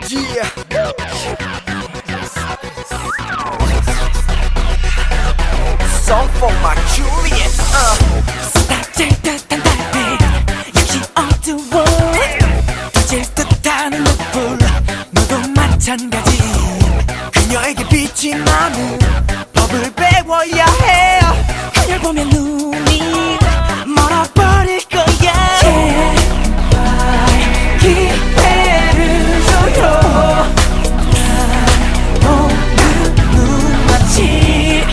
Yeah. Song for my Juliet. 쏟아질 듯한 달빛 역시 어두워 터질 듯한 눈불 너도 마찬가지 그녀에게 빛이 나는 법을 배워야 해. 그녀를 보면 눈이 멀어버릴 거야. 제발 기회를 줘요. 오늘 눈마치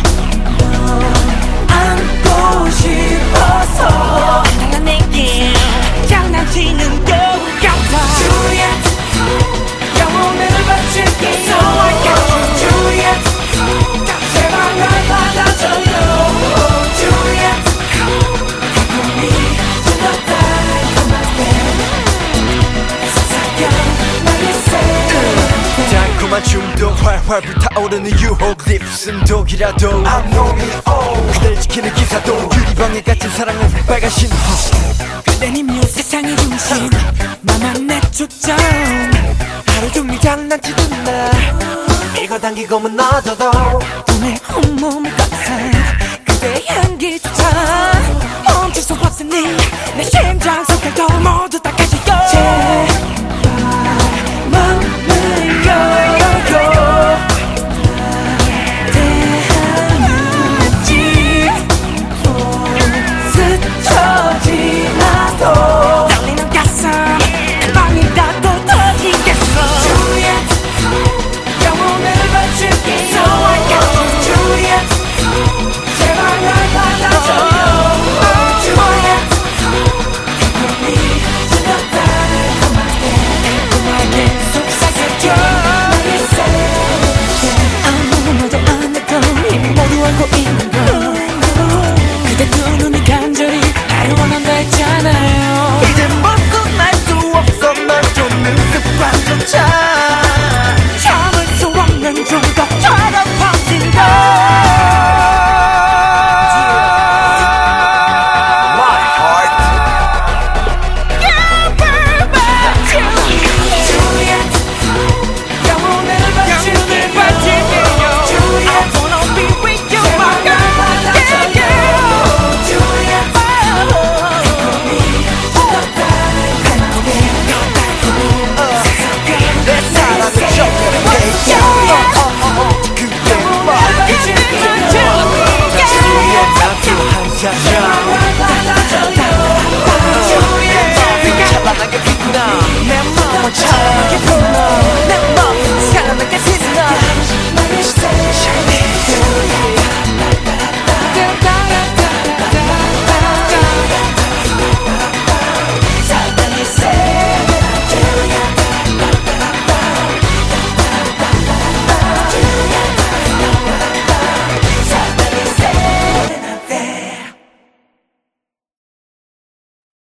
안고 싶어서 달란 내게 장난치는 것 같아. Juliet 영혼을 바칠게. So I got you Juliet 제발 날 받아줘요. Juliet 가끔이 쏟아 달콤할 때 속삭여 말리세. 달콤한 춤도 활활 불타오르는 유혹 립슨 독이라도 I'm Romeo. 그댈 지키는 기사도 유리방에 갇힌 사랑은 빨간 신호. 그댄 이미 세상의 중심 나만 내 초점. 하루 종일 장난치던 날 이거 당기고 무너져도 오늘 온몸 꽉찬 그대의 향기조차 멈출 수 없으니 내 심장 속에도 모두 다 가지고 제발 맘을 열어요. 대하는지 스쳐 지나도 떨리는 가슴 방이라도 터지겠어. Juliet 영혼을 바칠게. So I got you Juliet 제발 날 받아줘요. Juliet 가끔이 쏟아 달콤하게 속삭여줘 말리세. 아무도 안 했던 이미 모두 알고 있는 걸 그대 두 눈이 간절히 나를 원한다 했잖아요. 이제 먹고 날 수 없어 널 쫓는 습관조차 참을 수 없는 중독처럼 퍼진다. My heart. Juliet 영혼을 바칠게요. Juliet I wanna be with you my girl. Juliet 내 사랑은 정렬의 대야. 그대 말이 Juliet 나도 한 잔